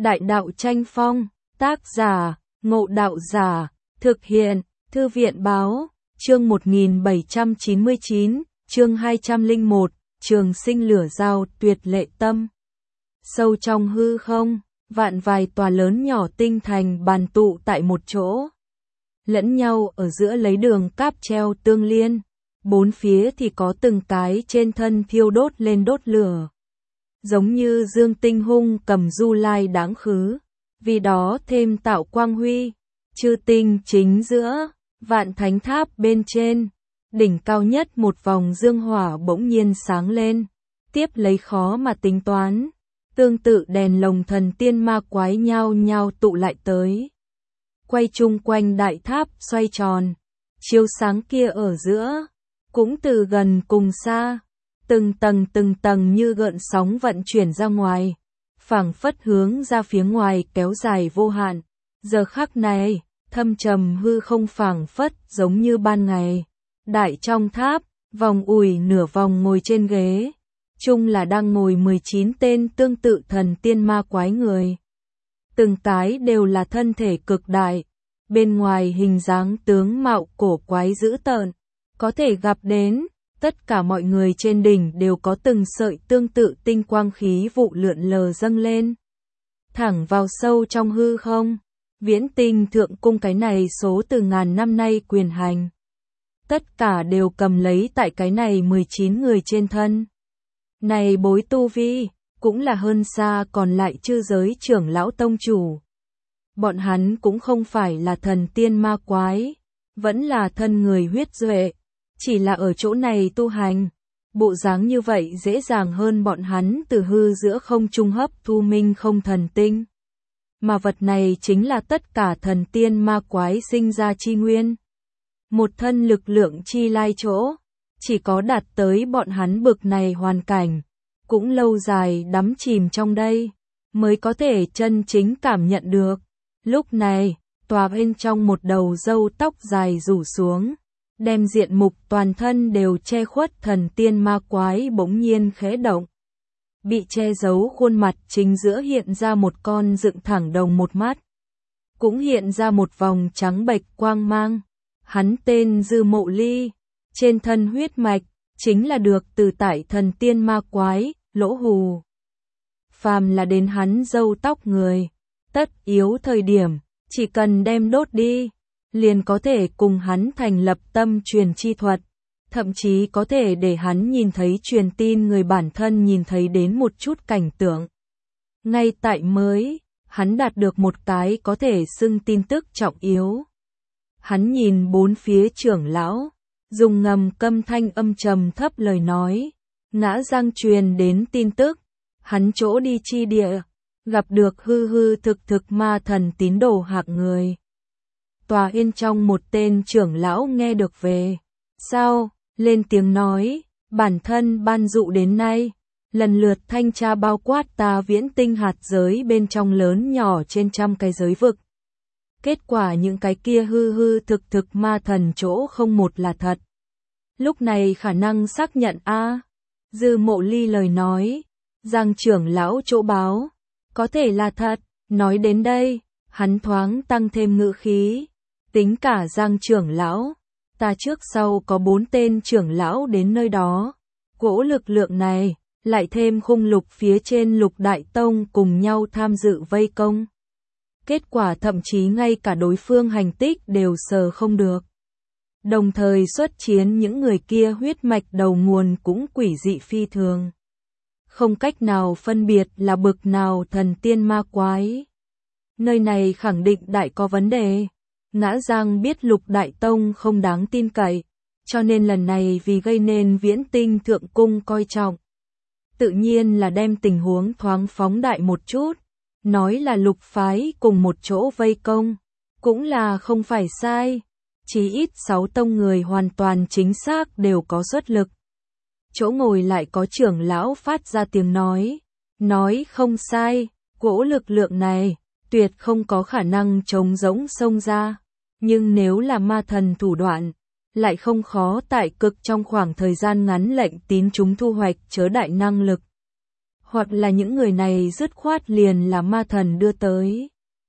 Đại đạo tranh phong, tác giả, Ngộ Đạo Giả, thực hiện, Thư viện báo, chương 1799, chương 201, Trường Sinh Lửa Giao Tuyệt Lệ Tâm. Sâu trong hư không, vạn vài tòa lớn nhỏ tinh thành bàn tụ tại một chỗ. Lẫn nhau ở giữa lấy đường cáp treo tương liên, bốn phía thì có từng cái trên thân thiêu đốt lên đốt lửa. Giống như dương tinh hung cầm du lai đáng khứ, vì đó thêm tạo quang huy, chư tinh chính giữa, vạn thánh tháp bên trên, đỉnh cao nhất một vòng dương hỏa bỗng nhiên sáng lên, tiếp lấy khó mà tính toán, tương tự đèn lồng thần tiên ma quái nhao nhao tụ lại tới. Quay chung quanh đại tháp xoay tròn, chiếu sáng kia ở giữa, cũng từ gần cùng xa, từng tầng như gợn sóng vận chuyển ra ngoài, phảng phất hướng ra phía ngoài kéo dài vô hạn. Giờ khắc này, thâm trầm hư không phảng phất giống như ban ngày. Đại trong tháp, vòng ủi nửa vòng ngồi trên ghế, chung là đang ngồi 19 tên tương tự thần tiên ma quái người. Từng cái đều là thân thể cực đại, bên ngoài hình dáng tướng mạo cổ quái dữ tợn, có thể gặp đến. Tất cả mọi người trên đỉnh đều có từng sợi tương tự tinh quang khí vụ lượn lờ dâng lên. Thẳng vào sâu trong hư không, Viễn Tinh Thượng Cung cái này số từ ngàn năm nay quyền hành. Tất cả đều cầm lấy tại cái này 19 người trên thân. Này bối tu vi, cũng là hơn xa còn lại chư giới trưởng lão tông chủ. Bọn hắn cũng không phải là thần tiên ma quái, vẫn là thân người huyết duệ. Chỉ là ở chỗ này tu hành, bộ dáng như vậy dễ dàng hơn bọn hắn từ hư giữa không trung hấp thu minh không thần tinh. Mà vật này chính là tất cả thần tiên ma quái sinh ra chi nguyên. Một thân lực lượng chi lai chỗ, chỉ có đạt tới bọn hắn bực này hoàn cảnh, cũng lâu dài đắm chìm trong đây, mới có thể chân chính cảm nhận được. Lúc này, tòa bên trong một đầu râu tóc dài rủ xuống, đem diện mục toàn thân đều che khuất thần tiên ma quái bỗng nhiên khẽ động. Bị che giấu khuôn mặt chính giữa hiện ra một con dựng thẳng đồng một mắt. Cũng hiện ra một vòng trắng bệch quang mang. Hắn tên Dư Mộ Ly, trên thân huyết mạch, chính là được từ tại thần tiên ma quái, Lỗ Hù. Phàm là đến hắn râu tóc người, tất yếu thời điểm, chỉ cần đem đốt đi, liền có thể cùng hắn thành lập tâm truyền chi thuật, thậm chí có thể để hắn nhìn thấy truyền tin người bản thân nhìn thấy đến một chút cảnh tượng. Ngay tại mới, hắn đạt được một cái có thể xưng tin tức trọng yếu. Hắn nhìn bốn phía trưởng lão, dùng ngầm câm thanh âm trầm thấp lời nói, Ngã Giang truyền đến tin tức, hắn chỗ đi chi địa, gặp được hư thực ma thần tín đồ hạng người. Tòa yên trong một tên trưởng lão nghe được về sau, lên tiếng nói, bản thân ban dụ đến nay, lần lượt thanh tra bao quát ta Viễn Tinh hạt giới bên trong lớn nhỏ trên trăm cái giới vực. Kết quả những cái kia hư thực ma thần chỗ không một là thật. Lúc này khả năng xác nhận Dư Mộ Ly lời nói, Giang trưởng lão chỗ báo, có thể là thật. Nói đến đây, hắn thoáng tăng thêm ngữ khí. Tính cả Giang trưởng lão, ta trước sau có 4 tên trưởng lão đến nơi đó. Cỗ lực lượng này, lại thêm khung lục phía trên Lục Đại Tông cùng nhau tham dự vây công. Kết quả thậm chí ngay cả đối phương hành tích đều sờ không được. Đồng thời xuất chiến những người kia huyết mạch đầu nguồn cũng quỷ dị phi thường. Không cách nào phân biệt là bực nào thần tiên ma quái. Nơi này khẳng định đại có vấn đề. Ngã Giang biết Lục Đại Tông không đáng tin cậy, cho nên lần này vì gây nên Viễn Tinh Thượng Cung coi trọng. Tự nhiên là đem tình huống thoáng phóng đại một chút, nói là Lục phái cùng một chỗ vây công, cũng là không phải sai. Chí ít 6 tông người hoàn toàn chính xác đều có xuất lực. Chỗ ngồi lại có trưởng lão phát ra tiếng nói không sai, cỗ lực lượng này, tuyệt không có khả năng trống rỗng xông ra. Nhưng nếu là ma thần thủ đoạn, lại không khó tại cực trong khoảng thời gian ngắn lệnh tín chúng thu hoạch chớ đại năng lực. hoặc là những người này dứt khoát liền là ma thần đưa tới.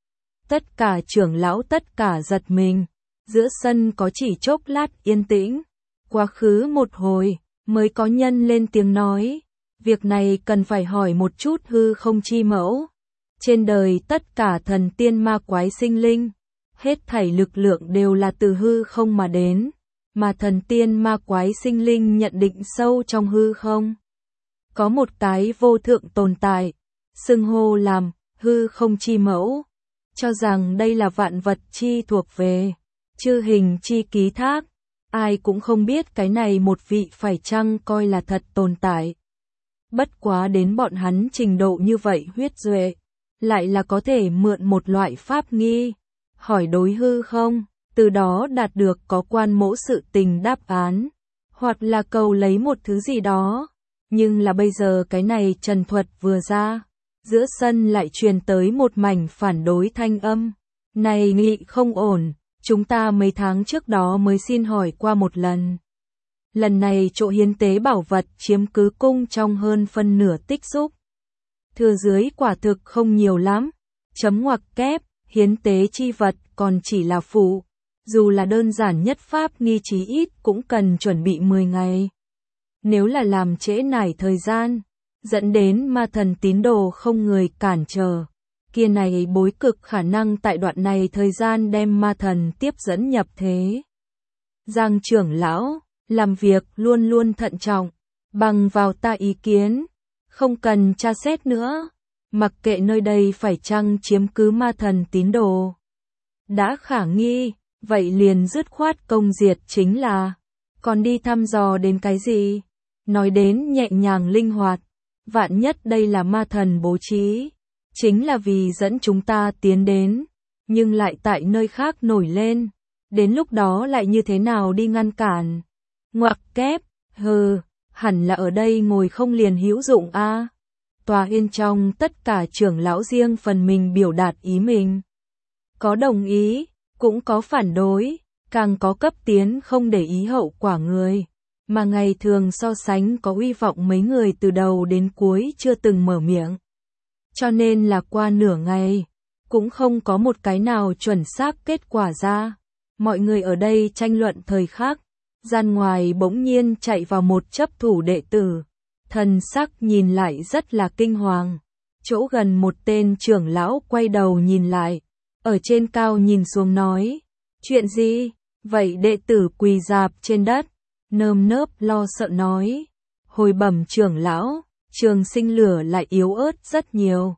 Tất cả trưởng lão tất cả giật mình, giữa sân có chỉ chốc lát yên tĩnh, quá khứ một hồi, mới có nhân lên tiếng nói, việc này cần phải hỏi một chút hư không chi mẫu. Trên đời tất cả thần tiên ma quái sinh linh, hết thảy lực lượng đều là từ hư không mà đến, mà thần tiên ma quái sinh linh nhận định sâu trong hư không. Có một cái vô thượng tồn tại, xưng hô làm hư không chi mẫu, cho rằng đây là vạn vật chi thuộc về, chư hình chi ký thác, ai cũng không biết cái này một vị phải chăng coi là thật tồn tại. Bất quá đến bọn hắn trình độ như vậy huyết duệ, lại là có thể mượn một loại pháp nghi, hỏi đối hư không, từ đó đạt được có quan mẫu sự tình đáp án, hoặc là cầu lấy một thứ gì đó. Nhưng là bây giờ cái này trần thuật vừa ra, giữa sân lại truyền tới một mảnh phản đối thanh âm. Này nghị không ổn, chúng ta mấy tháng trước đó mới xin hỏi qua một lần. Lần này chỗ hiến tế bảo vật chiếm cứ cung trong hơn phân nửa tích xúc. Thừa dưới quả thực không nhiều lắm, chấm ngoặc kép, hiến tế chi vật còn chỉ là phụ, dù là đơn giản nhất pháp nghi chí ít cũng cần chuẩn bị 10 ngày. Nếu là làm trễ nải thời gian, dẫn đến ma thần tín đồ không người cản trở, kia này bối cực khả năng tại đoạn này thời gian đem ma thần tiếp dẫn nhập thế. Giang trưởng lão, làm việc luôn luôn thận trọng, bằng vào ta ý kiến, không cần tra xét nữa, mặc kệ nơi đây phải chăng chiếm cứ ma thần tín đồ. Đã khả nghi, vậy liền dứt khoát công diệt chính là, còn đi thăm dò đến cái gì? Nói đến nhẹ nhàng linh hoạt, vạn nhất đây là ma thần bố trí, chính là vì dẫn chúng ta tiến đến, nhưng lại tại nơi khác nổi lên, đến lúc đó lại như thế nào đi ngăn cản. Ngoặc kép, hẳn là ở đây ngồi không liền hữu dụng a. Tòa yên trong tất cả trưởng lão riêng phần mình biểu đạt ý mình. Có đồng ý, cũng có phản đối, càng có cấp tiến không để ý hậu quả người. Mà ngày thường so sánh có uy vọng mấy người từ đầu đến cuối chưa từng mở miệng. Cho nên là qua nửa ngày, cũng không có một cái nào chuẩn xác kết quả ra. Mọi người ở đây tranh luận thời khắc, gian ngoài bỗng nhiên chạy vào một chấp thủ đệ tử. Thần sắc nhìn lại rất là kinh hoàng. Chỗ gần một tên trưởng lão quay đầu nhìn lại, ở trên cao nhìn xuống nói, chuyện gì? Vậy đệ tử quỳ rạp trên đất, nơm nớp lo sợ nói, hồi bẩm trưởng lão, Trường Sinh lửa lại yếu ớt rất nhiều.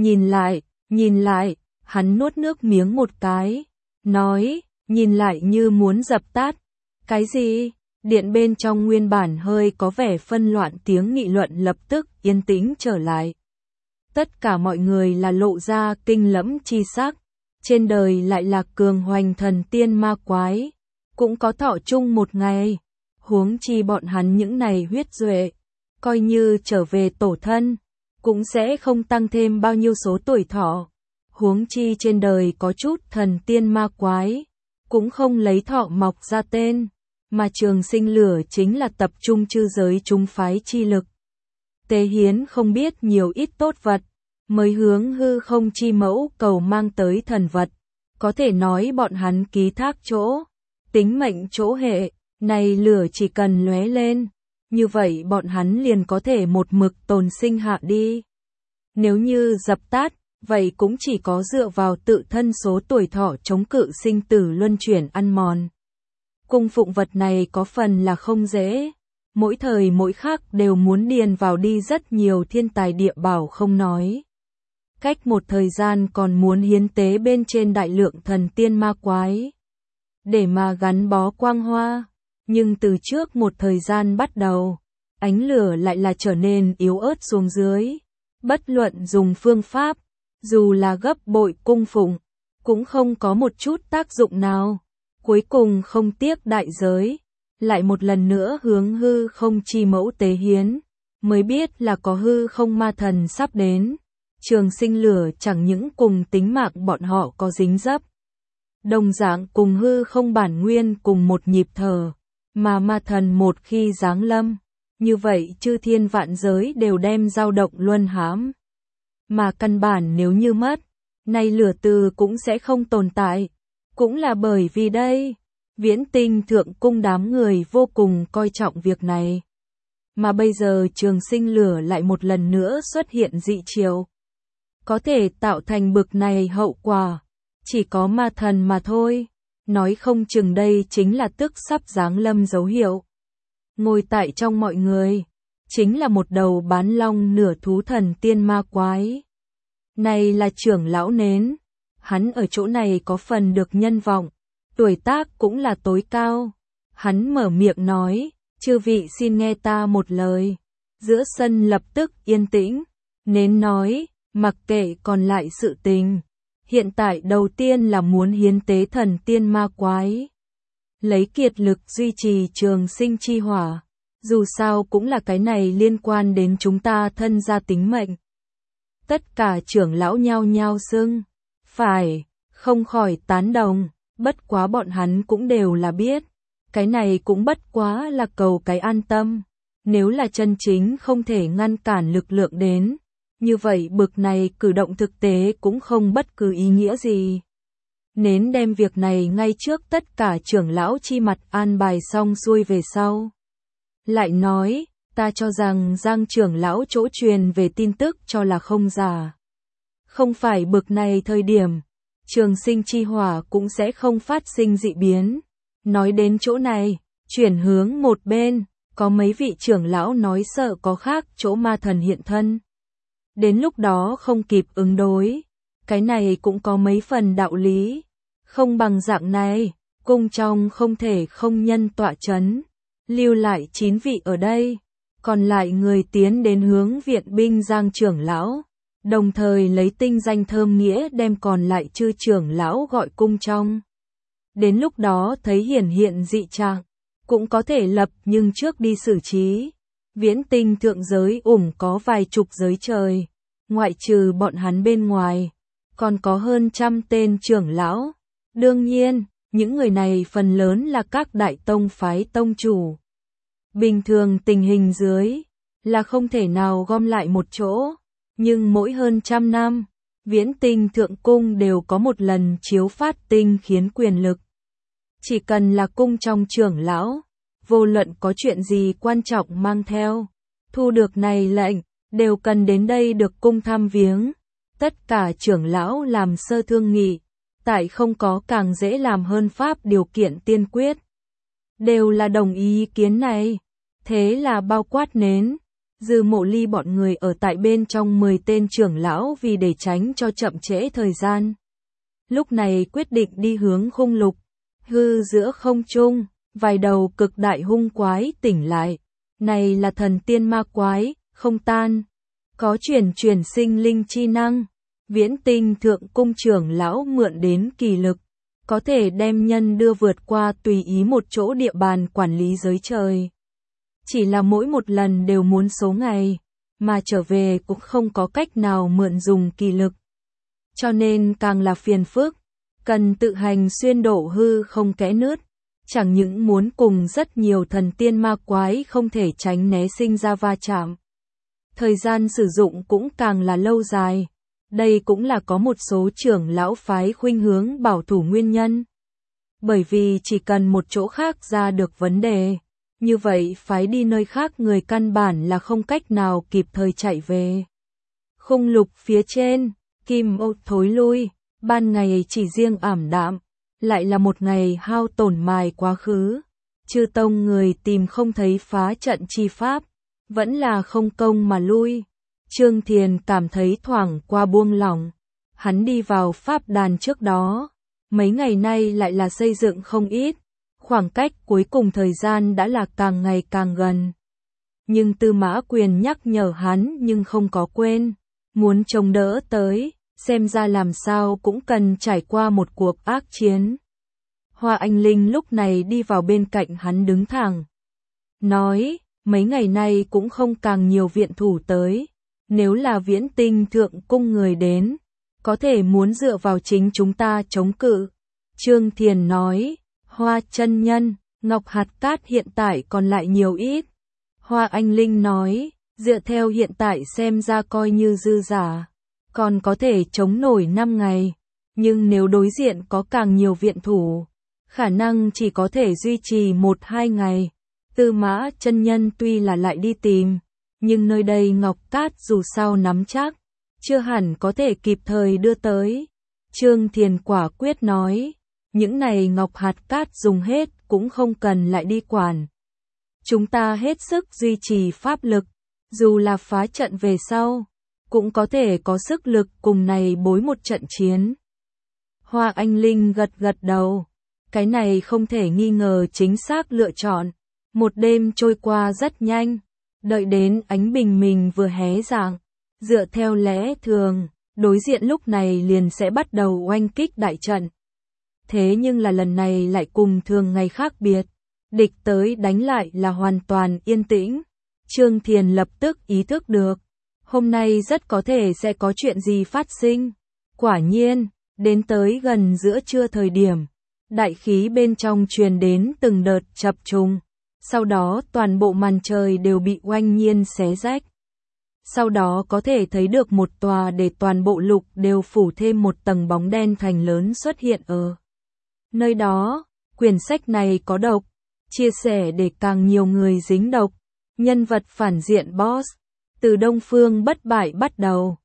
Nhìn lại, hắn nuốt nước miếng một cái, nói, nhìn lại như muốn dập tắt. Cái gì? Điện bên trong nguyên bản hơi có vẻ phân loạn tiếng nghị luận lập tức yên tĩnh trở lại. Tất cả mọi người là lộ ra kinh lẫm chi sắc, trên đời lại là cường hoành thần tiên ma quái, cũng có thọ chung một ngày, huống chi bọn hắn những này huyết duệ, coi như trở về tổ thân, cũng sẽ không tăng thêm bao nhiêu số tuổi thọ, huống chi trên đời có chút thần tiên ma quái, cũng không lấy thọ mọc ra tên. Mà Trường Sinh lửa chính là tập trung chư giới chúng phái chi lực. Tế hiến không biết nhiều ít tốt vật, mới hướng hư không chi mẫu cầu mang tới thần vật. Có thể nói bọn hắn ký thác chỗ, tính mệnh chỗ hệ, này lửa chỉ cần lóe lên, như vậy bọn hắn liền có thể một mực tồn sinh hạ đi. Nếu như dập tắt, vậy cũng chỉ có dựa vào tự thân số tuổi thọ chống cự sinh tử luân chuyển ăn mòn. Cung phụng vật này có phần là không dễ, mỗi thời mỗi khắc đều muốn điền vào đi rất nhiều thiên tài địa bảo không nói. Cách một thời gian còn muốn hiến tế bên trên đại lượng thần tiên ma quái, để mà gắn bó quang hoa, nhưng từ trước một thời gian bắt đầu, ánh lửa lại là trở nên yếu ớt xuống dưới, bất luận dùng phương pháp, dù là gấp bội cung phụng, cũng không có một chút tác dụng nào. Cuối cùng không tiếc đại giới, lại một lần nữa hướng hư không chi mẫu tế hiến, mới biết là có hư không ma thần sắp đến. Trường Sinh lửa chẳng những cùng tính mạng bọn họ có dính dấp, đồng dạng cùng hư không bản nguyên cùng một nhịp thở, mà ma thần một khi giáng lâm, như vậy chư thiên vạn giới đều đem dao động luân hãm. Mà căn bản nếu như mất, nay lửa từ cũng sẽ không tồn tại. Cũng là bởi vì đây, Viễn Tinh Thượng Cung đám người vô cùng coi trọng việc này. Mà bây giờ Trường Sinh lửa lại một lần nữa xuất hiện dị chiều. Có thể tạo thành bực này hậu quả, chỉ có ma thần mà thôi. Nói không chừng đây chính là tức sắp giáng lâm dấu hiệu. Ngồi tại trong mọi người, chính là một đầu bán long nửa thú thần tiên ma quái. Này là trưởng lão nến, hắn ở chỗ này có phần được nhân vọng, tuổi tác cũng là tối cao. Hắn mở miệng nói, chư vị xin nghe ta một lời. Giữa sân lập tức yên tĩnh, nến nói, mặc kệ còn lại sự tình. Hiện tại đầu tiên là muốn hiến tế thần tiên ma quái. Lấy kiệt lực duy trì trường sinh chi hỏa. Dù sao cũng là cái này liên quan đến chúng ta thân gia tính mệnh. Tất cả trưởng lão nhao nhao xưng. Phải, không khỏi tán đồng. Bất quá bọn hắn cũng đều là biết. Cái này cũng bất quá là cầu cái an tâm. Nếu là chân chính không thể ngăn cản lực lượng đến. Như vậy bực này cử động thực tế cũng không bất cứ ý nghĩa gì. Nến đem việc này ngay trước tất cả trưởng lão chi mặt an bài xong xuôi về sau. Lại nói, ta cho rằng Giang trưởng lão chỗ truyền về tin tức cho là không giả. Không phải bực này thời điểm, trường sinh chi hỏa cũng sẽ không phát sinh dị biến. Nói đến chỗ này, chuyển hướng một bên, có mấy vị trưởng lão nói sợ có khác chỗ ma thần hiện thân. Đến lúc đó không kịp ứng đối, cái này cũng có mấy phần đạo lý. Không bằng dạng này, cung trong không thể không nhân tọa chấn, lưu lại 9 vị ở đây, còn lại người tiến đến hướng viện binh Giang trưởng lão, đồng thời lấy tinh danh thơm nghĩa đem còn lại chư trưởng lão gọi cung trong. Đến lúc đó thấy hiển hiện dị trạng, cũng có thể lập nhưng trước đi xử trí. Viễn Tinh thượng giới có vài chục giới trời, ngoại trừ bọn hắn bên ngoài, còn có hơn 100 tên trưởng lão. Đương nhiên, những người này phần lớn là các đại tông phái tông chủ. Bình thường tình hình dưới, là không thể nào gom lại một chỗ, nhưng mỗi hơn 100 năm, Viễn Tinh thượng cung đều có một lần chiếu phát tinh khiến quyền lực. Chỉ cần là cung trong trưởng lão, vô luận có chuyện gì quan trọng mang theo, thu được này lệnh, đều cần đến đây được cung thăm viếng. Tất cả trưởng lão làm sơ thương nghị, tại không có càng dễ làm hơn pháp điều kiện tiên quyết. Đều là đồng ý kiến này, thế là bao quát nến. Dư Mộ Ly bọn người ở tại bên trong 10 tên trưởng lão vì để tránh cho chậm trễ thời gian. Lúc này quyết định đi hướng khung lục, hư giữa không trung, vài đầu cực đại hung quái tỉnh lại. Này là thần tiên ma quái, không tan, có chuyển sinh linh chi năng. Viễn Tinh thượng cung trưởng lão mượn đến kỳ lực, có thể đem nhân đưa vượt qua tùy ý một chỗ địa bàn quản lý giới trời. Chỉ là mỗi một lần đều muốn số ngày, mà trở về cũng không có cách nào mượn dùng kỳ lực. Cho nên càng là phiền phức, cần tự hành xuyên độ hư không kẽ nứt. Chẳng những muốn cùng rất nhiều thần tiên ma quái không thể tránh né sinh ra va chạm. Thời gian sử dụng cũng càng là lâu dài. Đây cũng là có một số trưởng lão phái khuynh hướng bảo thủ nguyên nhân. Bởi vì chỉ cần một chỗ khác ra được vấn đề, như vậy phái đi nơi khác người căn bản là không cách nào kịp thời chạy về. Khung lục phía trên, kim ô thối lui, ban ngày chỉ riêng ảm đạm, lại là một ngày hao tổn mài quá khứ. Chư tông người tìm không thấy phá trận chi pháp, vẫn là không công mà lui. Trương Thiền cảm thấy thoảng qua buông lỏng. Hắn đi vào pháp đàn trước đó, mấy ngày nay lại là xây dựng không ít, khoảng cách cuối cùng thời gian đã là càng ngày càng gần. Nhưng Tư Mã Quyền nhắc nhở hắn nhưng không có quên, muốn chống đỡ tới, xem ra làm sao cũng cần trải qua một cuộc ác chiến. Hoa Anh Linh lúc này đi vào bên cạnh hắn đứng thẳng, nói, mấy ngày nay cũng không càng nhiều viện thủ tới. Nếu là Viễn Tinh thượng cung người đến, có thể muốn dựa vào chính chúng ta chống cự. Trương Thiền nói, Hoa chân nhân, Ngọc Hạt Cát hiện tại còn lại nhiều ít. Hoa Anh Linh nói, dựa theo hiện tại xem ra coi như dư giả, còn có thể chống nổi 5 ngày, nhưng nếu đối diện có càng nhiều viện thủ, khả năng chỉ có thể duy trì 1-2 ngày. Tư Mã chân nhân tuy là lại đi tìm, nhưng nơi đây ngọc cát dù sao nắm chắc, chưa hẳn có thể kịp thời đưa tới. Trương Thiền quả quyết nói, những này ngọc hạt cát dùng hết cũng không cần lại đi quản. Chúng ta hết sức duy trì pháp lực, dù là phá trận về sau, cũng có thể có sức lực cùng này bối một trận chiến. Hoa Anh Linh gật gật đầu, cái này không thể nghi ngờ chính xác lựa chọn. Một đêm trôi qua rất nhanh, đợi đến ánh bình minh vừa hé rạng, dựa theo lẽ thường, đối diện lúc này liền sẽ bắt đầu oanh kích đại trận. Thế nhưng là lần này lại cùng thường ngày khác biệt, địch tới đánh lại là hoàn toàn yên tĩnh. Trương Thiền lập tức ý thức được, hôm nay rất có thể sẽ có chuyện gì phát sinh. Quả nhiên, đến tới gần giữa trưa thời điểm, đại khí bên trong truyền đến từng đợt chập trùng. Sau đó toàn bộ màn trời đều bị oanh nhiên xé rách. Sau đó có thể thấy được một tòa để toàn bộ lục đều phủ thêm một tầng bóng đen thành lớn xuất hiện ở nơi đó. Quyển sách này có độc, chia sẻ để càng nhiều người dính độc. Nhân vật phản diện boss, từ Đông Phương bất bại bắt đầu.